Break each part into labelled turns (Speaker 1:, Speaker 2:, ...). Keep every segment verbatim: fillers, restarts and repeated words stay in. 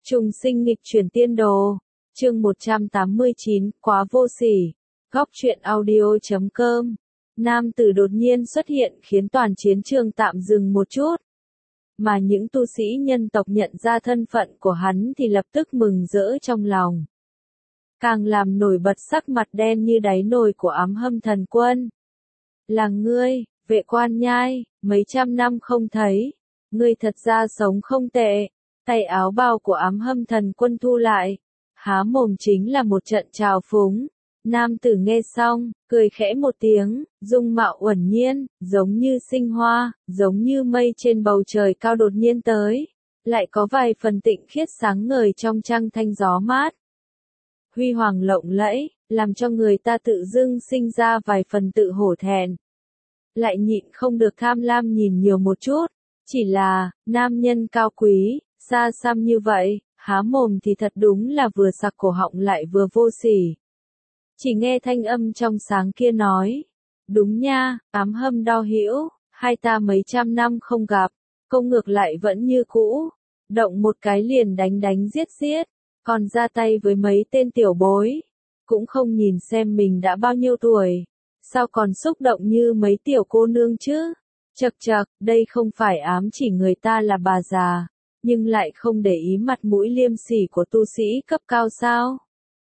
Speaker 1: Trùng sinh nghịch chuyển tiên đồ. Chương một trăm tám mươi chín, quá vô sỉ. Góc truyện audio chấm com. Nam tử đột nhiên xuất hiện khiến toàn chiến trường tạm dừng một chút. Mà những tu sĩ nhân tộc nhận ra thân phận của hắn thì lập tức mừng rỡ trong lòng. Càng làm nổi bật sắc mặt đen như đáy nồi của Ám Hâm Thần Quân. Là ngươi, Vệ Quan Nhai, mấy trăm năm không thấy. Ngươi thật ra sống không tệ. Tay áo bào của Ám Hâm Thần Quân thu lại. Há mồm chính là một trận trào phúng. Nam tử nghe xong, cười khẽ một tiếng, dung mạo uẩn nhiên, giống như sinh hoa, giống như mây trên bầu trời cao đột nhiên tới. Lại có vài phần tịnh khiết sáng ngời trong trăng thanh gió mát. Huy hoàng lộng lẫy, làm cho người ta tự dưng sinh ra vài phần tự hổ thẹn. Lại nhịn không được tham lam nhìn nhiều một chút. Chỉ là, nam nhân cao quý, xa xăm như vậy, há mồm thì thật đúng là vừa sặc cổ họng lại vừa vô sỉ. Chỉ nghe thanh âm trong sáng kia nói. Đúng nha, Ám Hâm Đao Hữu, hai ta mấy trăm năm không gặp, công ngược lại vẫn như cũ. Động một cái liền đánh đánh giết giết, còn ra tay với mấy tên tiểu bối. Cũng không nhìn xem mình đã bao nhiêu tuổi, sao còn xúc động như mấy tiểu cô nương chứ. Chậc chậc, đây không phải ám chỉ người ta là bà già, nhưng lại không để ý mặt mũi liêm sỉ của tu sĩ cấp cao sao.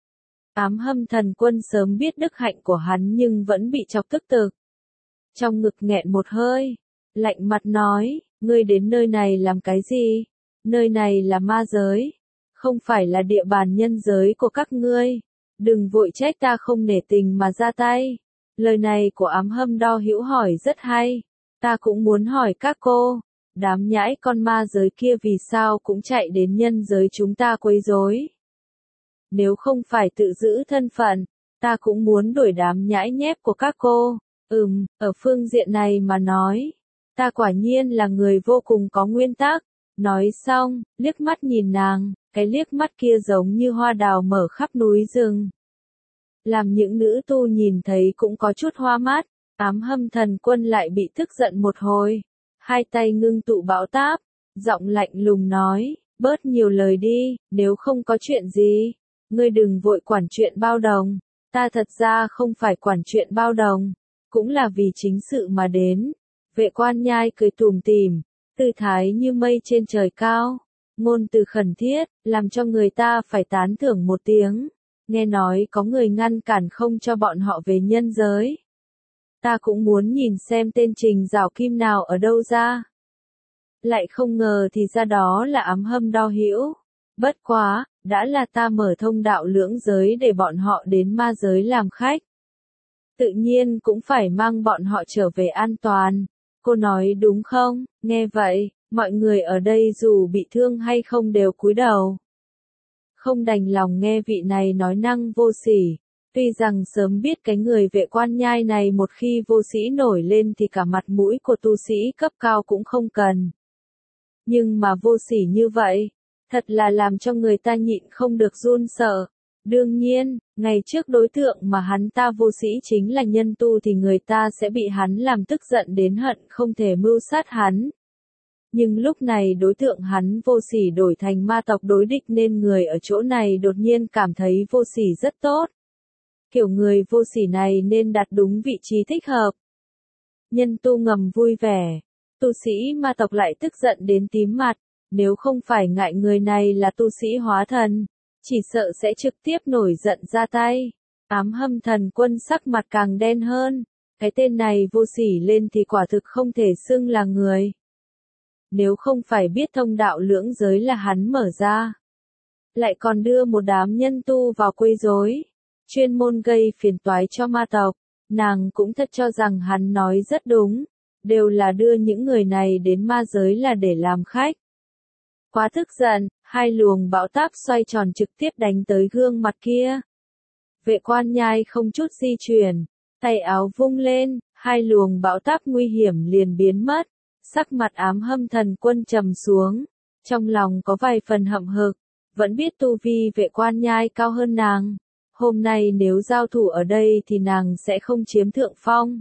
Speaker 1: Ám Hâm Thần Quân sớm biết đức hạnh của hắn nhưng vẫn bị chọc tức tực. Trong ngực nghẹn một hơi, lạnh mặt nói, ngươi đến nơi này làm cái gì? Nơi này là ma giới, không phải là địa bàn nhân giới của các ngươi. Đừng vội trách ta không nể tình mà ra tay. Lời này của Ám Hâm Đao Hữu hỏi rất hay. Ta cũng muốn hỏi các cô, đám nhãi con ma giới kia vì sao cũng chạy đến nhân giới chúng ta quấy rối. Nếu không phải tự giữ thân phận, ta cũng muốn đuổi đám nhãi nhép của các cô. Ừm, ở phương diện này mà nói, ta quả nhiên là người vô cùng có nguyên tắc. Nói xong, liếc mắt nhìn nàng, cái liếc mắt kia giống như hoa đào mở khắp núi rừng. Làm những nữ tu nhìn thấy cũng có chút hoa mắt. Ám Hâm Thần Quân lại bị tức giận một hồi. Hai tay ngưng tụ bão táp, giọng lạnh lùng nói, bớt nhiều lời đi, nếu không có chuyện gì. Ngươi đừng vội quản chuyện bao đồng, ta thật ra không phải quản chuyện bao đồng, cũng là vì chính sự mà đến. Vệ Quan Nhai cười tủm tỉm, tư thái như mây trên trời cao, ngôn từ khẩn thiết, làm cho người ta phải tán thưởng một tiếng. Nghe nói có người ngăn cản không cho bọn họ về nhân giới. Ta cũng muốn nhìn xem tên Trình Giảo Kim nào ở đâu ra. Lại không ngờ thì ra đó là Ám Hâm Đao Hữu. Bất quá, đã là ta mở thông đạo lưỡng giới để bọn họ đến ma giới làm khách. Tự nhiên cũng phải mang bọn họ trở về an toàn. Cô nói đúng không? Nghe vậy, mọi người ở đây dù bị thương hay không đều cúi đầu. Không đành lòng nghe vị này nói năng vô sỉ. Tuy rằng sớm biết cái người Vệ Quan Nhai này một khi vô sĩ nổi lên thì cả mặt mũi của tu sĩ cấp cao cũng không cần. Nhưng mà vô sỉ như vậy, thật là làm cho người ta nhịn không được run sợ. Đương nhiên, ngày trước đối tượng mà hắn ta vô sĩ chính là nhân tu thì người ta sẽ bị hắn làm tức giận đến hận không thể mưu sát hắn. Nhưng lúc này đối tượng hắn vô sỉ đổi thành ma tộc đối địch nên người ở chỗ này đột nhiên cảm thấy vô sỉ rất tốt. Kiểu người vô sỉ này nên đặt đúng vị trí thích hợp. Nhân tu ngầm vui vẻ, tu sĩ ma tộc lại tức giận đến tím mặt, nếu không phải ngại người này là tu sĩ hóa thần, chỉ sợ sẽ trực tiếp nổi giận ra tay. Ám Hâm Thần Quân sắc mặt càng đen hơn, cái tên này vô sỉ lên thì quả thực không thể xưng là người. Nếu không phải biết thông đạo lưỡng giới là hắn mở ra, lại còn đưa một đám nhân tu vào quấy rối, chuyên môn gây phiền toái cho ma tộc, nàng cũng thật cho rằng hắn nói rất đúng, đều là đưa những người này đến ma giới là để làm khách. Quá tức giận, hai luồng bão táp xoay tròn trực tiếp đánh tới gương mặt kia. Vệ Quan Nhai không chút di chuyển, tay áo vung lên, hai luồng bão táp nguy hiểm liền biến mất, sắc mặt Ám Hâm Thần Quân trầm xuống, trong lòng có vài phần hậm hực, vẫn biết tu vi Vệ Quan Nhai cao hơn nàng. Hôm nay nếu giao thủ ở đây thì nàng sẽ không chiếm thượng phong.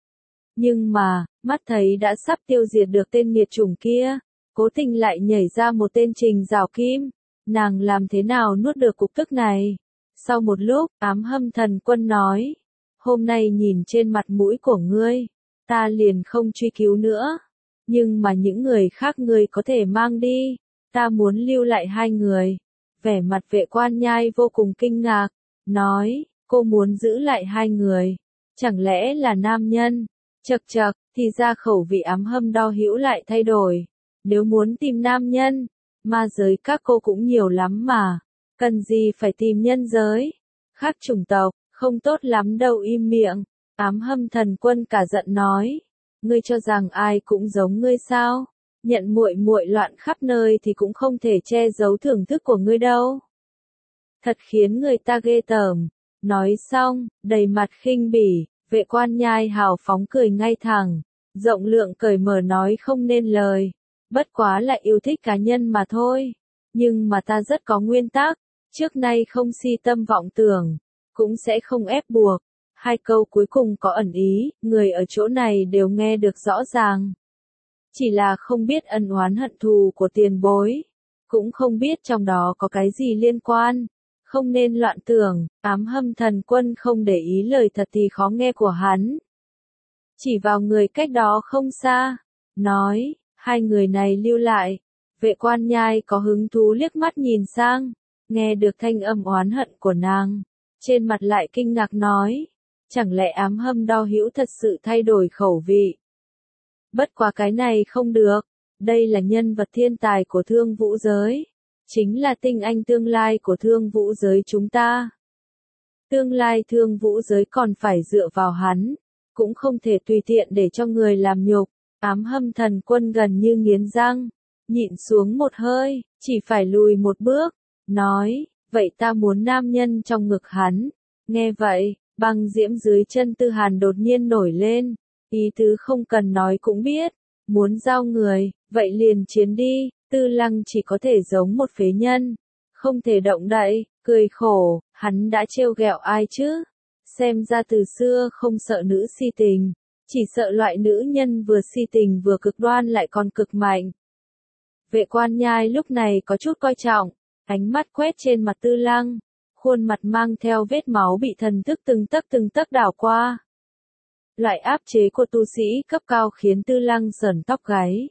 Speaker 1: Nhưng mà, mắt thấy đã sắp tiêu diệt được tên nghiệt chủng kia, cố tình lại nhảy ra một tên Trình Giảo Kim. nàng làm thế nào nuốt được cục tức này. Sau một lúc, Ám Hâm Thần Quân nói, hôm nay nhìn trên mặt mũi của ngươi, ta liền không truy cứu nữa, nhưng mà những người khác ngươi có thể mang đi, ta muốn lưu lại hai người. Vẻ mặt Vệ Quan Nhai vô cùng kinh ngạc, nói, cô muốn giữ lại hai người, chẳng lẽ là nam nhân? Chậc chậc, thì ra khẩu vị Ám Hâm Đo Hữu lại thay đổi, nếu muốn tìm nam nhân, ma giới các cô cũng nhiều lắm mà, cần gì phải tìm nhân giới, khác chủng tộc, không tốt lắm đâu. Im miệng. Ám Hâm Thần Quân cả giận nói, ngươi cho rằng ai cũng giống ngươi sao? Nhận muội muội loạn khắp nơi thì cũng không thể che giấu thưởng thức của ngươi đâu. Thật khiến người ta ghê tởm. Nói xong, đầy mặt khinh bỉ, Vệ Quan Nhai hào phóng cười ngay thẳng, rộng lượng cởi mở nói không nên lời, bất quá là yêu thích cá nhân mà thôi, nhưng mà ta rất có nguyên tắc, trước nay không si tâm vọng tưởng, cũng sẽ không ép buộc. Hai câu cuối cùng có ẩn ý, người ở chỗ này đều nghe được rõ ràng. Chỉ là không biết ân oán hận thù của tiền bối, cũng không biết trong đó có cái gì liên quan. Không nên loạn tưởng. Ám Hâm Thần Quân không để ý lời thật thì khó nghe của hắn. Chỉ vào người cách đó không xa, nói, hai người này lưu lại. Vệ Quan Nhai có hứng thú liếc mắt nhìn sang, nghe được thanh âm oán hận của nàng, trên mặt lại kinh ngạc nói, chẳng lẽ Ám Hâm Đo Hữu thật sự thay đổi khẩu vị? Bất quá cái này không được, đây là nhân vật thiên tài của Thương Vũ giới, chính là tinh anh tương lai của Thương Vũ giới chúng ta. Tương lai Thương Vũ giới còn phải dựa vào hắn, cũng không thể tùy tiện để cho người làm nhục. Ám Hâm Thần Quân gần như nghiến răng, nhịn xuống một hơi, chỉ phải lùi một bước, nói, vậy ta muốn nam nhân trong ngực hắn. Nghe vậy, băng diễm dưới chân Tư Hàn đột nhiên nổi lên, ý tứ không cần nói cũng biết, muốn giao người, vậy liền chiến đi. Tư Lăng chỉ có thể giống một phế nhân, không thể động đậy, cười khổ, hắn đã trêu ghẹo ai chứ? Xem ra từ xưa không sợ nữ si tình, chỉ sợ loại nữ nhân vừa si tình vừa cực đoan lại còn cực mạnh. Vệ Quan Nhai lúc này có chút coi trọng, ánh mắt quét trên mặt Tư Lăng, khuôn mặt mang theo vết máu bị thần thức từng tấc từng tấc đảo qua. Loại áp chế của tu sĩ cấp cao khiến Tư Lăng sởn tóc gáy,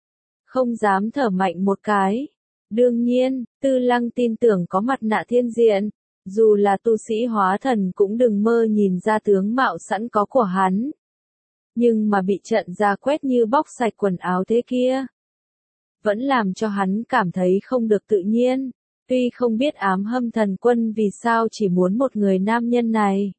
Speaker 1: không dám thở mạnh một cái. Đương nhiên, Tư Lăng tin tưởng có mặt nạ thiên diện, dù là tu sĩ hóa thần cũng đừng mơ nhìn ra tướng mạo sẵn có của hắn. Nhưng mà bị trận ra quét như bóc sạch quần áo thế kia, vẫn làm cho hắn cảm thấy không được tự nhiên. Tuy không biết Ám Hâm Thần Quân vì sao chỉ muốn một người nam nhân này.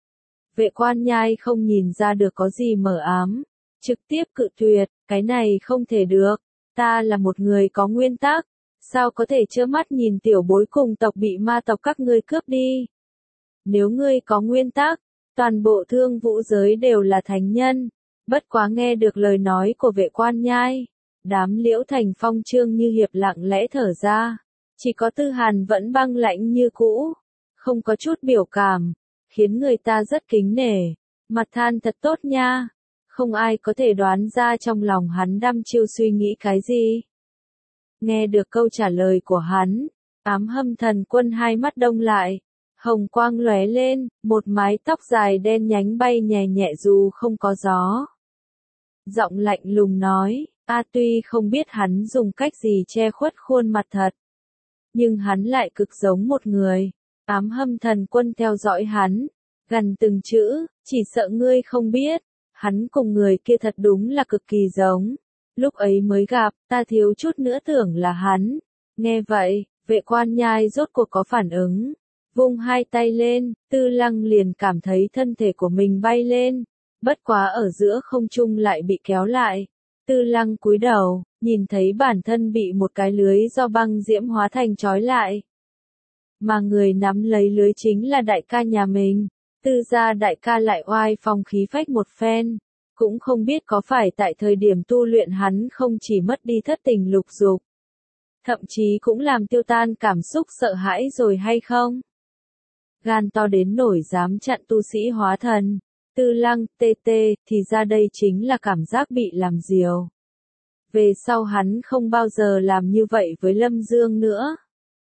Speaker 1: Vệ Quan Nhai không nhìn ra được có gì mờ ám, trực tiếp cự tuyệt, cái này không thể được. Ta là một người có nguyên tắc, sao có thể trơ mắt nhìn tiểu bối cùng tộc bị ma tộc các ngươi cướp đi? Nếu ngươi có nguyên tắc, toàn bộ Thương Vũ giới đều là thánh nhân. Bất quá nghe được lời nói của Vệ Quan Nhai, đám Liễu Thành Phong Trương Như Hiệp lặng lẽ thở ra, chỉ có Tư Hàn vẫn băng lãnh như cũ, không có chút biểu cảm, khiến người ta rất kính nể, mặt than thật tốt nha. Không ai có thể đoán ra trong lòng hắn đăm chiêu suy nghĩ cái gì. Nghe được câu trả lời của hắn, Ám Hâm Thần Quân hai mắt đông lại, hồng quang lóe lên, một mái tóc dài đen nhánh bay nhẹ nhẹ dù không có gió. Giọng lạnh lùng nói, a tuy không biết hắn dùng cách gì che khuất khuôn mặt thật, nhưng hắn lại cực giống một người. Ám Hâm Thần Quân theo dõi hắn, gần từng chữ, chỉ sợ ngươi không biết. Hắn cùng người kia thật đúng là cực kỳ giống. Lúc ấy mới gặp, ta thiếu chút nữa tưởng là hắn. Nghe vậy, Vệ Quan Nhai rốt cuộc có phản ứng. Vung hai tay lên, Tư Lăng liền cảm thấy thân thể của mình bay lên. Bất quá ở giữa không trung lại bị kéo lại. Tư Lăng cúi đầu, nhìn thấy bản thân bị một cái lưới do băng diễm hóa thành trói lại. Mà người nắm lấy lưới chính là đại ca nhà mình. Tư gia đại ca lại oai phong khí phách một phen, cũng không biết có phải tại thời điểm tu luyện hắn không chỉ mất đi thất tình lục dục, thậm chí cũng làm tiêu tan cảm xúc sợ hãi rồi hay không? Gan to đến nổi dám chặn tu sĩ hóa thần. Tư Lăng, tê tê, thì ra đây chính là cảm giác bị làm diều. Về sau hắn không bao giờ làm như vậy với Lâm Dương nữa.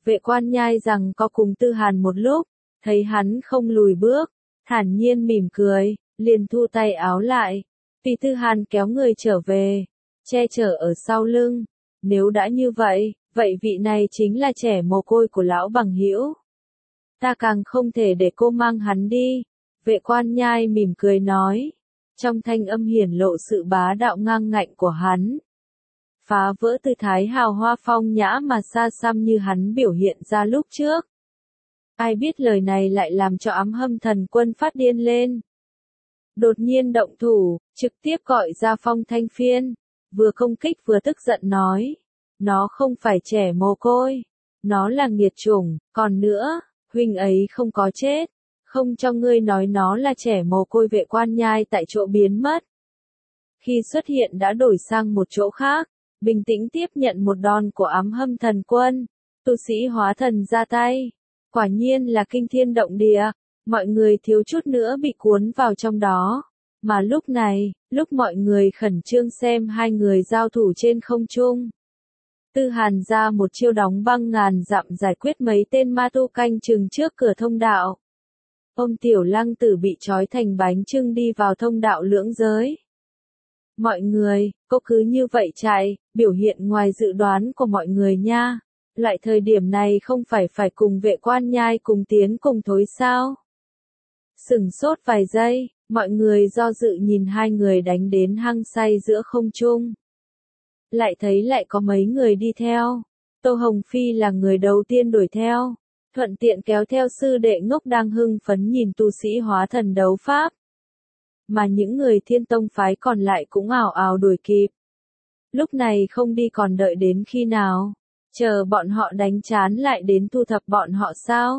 Speaker 1: Vệ Quan Nhai rằng có cùng Tư Hàn một lúc, thấy hắn không lùi bước, thản nhiên mỉm cười, liền thu tay áo lại. Vì Tư Hàn kéo người trở về, che chở ở sau lưng. Nếu đã như vậy, vậy vị này chính là trẻ mồ côi của lão bằng hữu. Ta càng không thể để cô mang hắn đi. Vệ Quan Nhai mỉm cười nói, trong thanh âm hiển lộ sự bá đạo ngang ngạnh của hắn. Phá vỡ tư thái hào hoa phong nhã mà xa xăm như hắn biểu hiện ra lúc trước. Ai biết lời này lại làm cho Ám Hâm Thần Quân phát điên lên. Đột nhiên động thủ, trực tiếp gọi ra Phong Thanh Phiên, vừa công kích vừa tức giận nói, nó không phải trẻ mồ côi, nó là nghiệt chủng, còn nữa, huynh ấy không có chết, không cho ngươi nói nó là trẻ mồ côi. Vệ Quan Nhai tại chỗ biến mất. Khi xuất hiện đã đổi sang một chỗ khác, bình tĩnh tiếp nhận một đòn của Ám Hâm Thần Quân, tu sĩ hóa thần ra tay. Quả nhiên là kinh thiên động địa, mọi người thiếu chút nữa bị cuốn vào trong đó. Mà lúc này, lúc mọi người khẩn trương xem hai người giao thủ trên không trung, Tư Hàn ra một chiêu đóng băng ngàn dặm giải quyết mấy tên ma tu canh chừng trước cửa thông đạo. Ông Tiểu Lăng Tử bị trói thành bánh chưng đi vào thông đạo lưỡng giới. Mọi người, cô cứ như vậy chạy, biểu hiện ngoài dự đoán của mọi người nha. Loại thời điểm này không phải phải cùng Vệ Quan Nhai cùng tiến cùng thối sao? Sửng sốt vài giây, mọi người do dự nhìn hai người đánh đến hăng say giữa không trung. Lại thấy lại có mấy người đi theo. Tô Hồng Phi là người đầu tiên đuổi theo, thuận tiện kéo theo sư đệ Ngốc đang hưng phấn nhìn tu sĩ hóa thần đấu pháp. Mà những người Thiên Tông phái còn lại cũng ào ào đuổi kịp. Lúc này không đi còn đợi đến khi nào? Chờ bọn họ đánh chán lại đến thu thập bọn họ sao?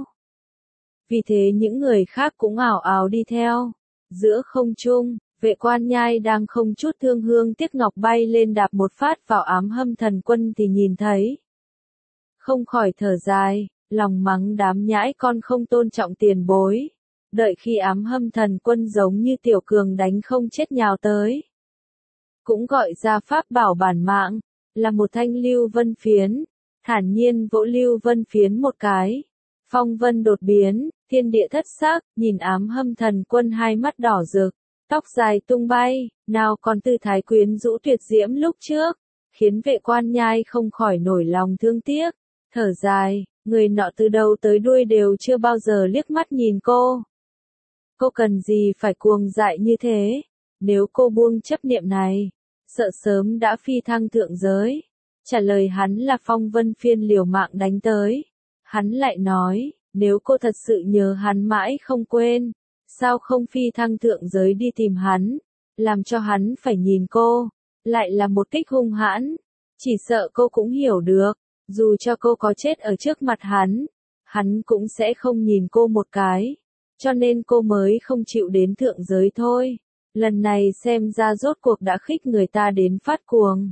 Speaker 1: Vì thế những người khác cũng ào ào đi theo. Giữa không trung, Vệ Quan Nhai đang không chút thương hương tiếc ngọc bay lên đạp một phát vào Ám Hâm Thần Quân thì nhìn thấy. Không khỏi thở dài, lòng mắng đám nhãi con không tôn trọng tiền bối. Đợi khi Ám Hâm Thần Quân giống như tiểu cường đánh không chết nhào tới. Cũng gọi ra pháp bảo bản mạng, là một thanh lưu vân phiến, thản nhiên vỗ lưu vân phiến một cái. Phong vân đột biến, thiên địa thất sắc, nhìn Ám Hâm Thần Quân hai mắt đỏ rực, tóc dài tung bay, nào còn tư thái quyến rũ tuyệt diễm lúc trước, khiến Vệ Quan Nhai không khỏi nổi lòng thương tiếc, thở dài, người nọ từ đầu tới đuôi đều chưa bao giờ liếc mắt nhìn cô. Cô cần gì phải cuồng dại như thế? Nếu cô buông chấp niệm này, sợ sớm đã phi thăng thượng giới. Trả lời hắn là Phong Vân Phiên liều mạng đánh tới. Hắn lại nói, nếu cô thật sự nhớ hắn mãi không quên, sao không phi thăng thượng giới đi tìm hắn, làm cho hắn phải nhìn cô, lại là một kích hung hãn. Chỉ sợ cô cũng hiểu được, dù cho cô có chết ở trước mặt hắn, hắn cũng sẽ không nhìn cô một cái. Cho nên cô mới không chịu đến thượng giới thôi. Lần này xem ra rốt cuộc đã khích người ta đến phát cuồng.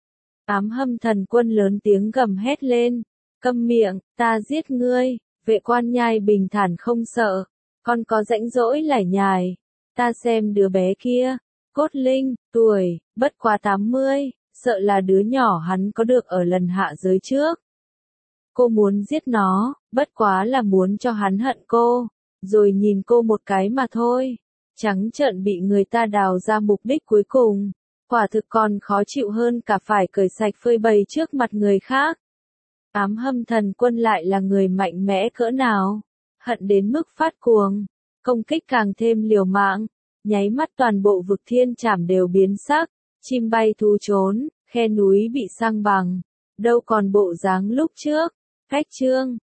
Speaker 1: Ám Hâm Thần Quân lớn tiếng gầm hét lên. Câm miệng, ta giết ngươi. Vệ Quan Nhai bình thản không sợ. Con có rãnh rỗi lải nhải. Ta xem đứa bé kia. Cốt Linh, tuổi, bất quá tám mươi. Sợ là đứa nhỏ hắn có được ở lần hạ giới trước. Cô muốn giết nó, bất quá là muốn cho hắn hận cô. Rồi nhìn cô một cái mà thôi. Trắng trợn bị người ta đào ra mục đích cuối cùng. Quả thực còn khó chịu hơn cả phải cởi sạch phơi bày trước mặt người khác. Ám Hâm Thần Quân lại là người mạnh mẽ cỡ nào. Hận đến mức phát cuồng. Công kích càng thêm liều mạng. Nháy mắt toàn bộ vực thiên trảm đều biến sắc. Chim bay thú trốn, khe núi bị sang bằng. Đâu còn bộ dáng lúc trước. Cách chương.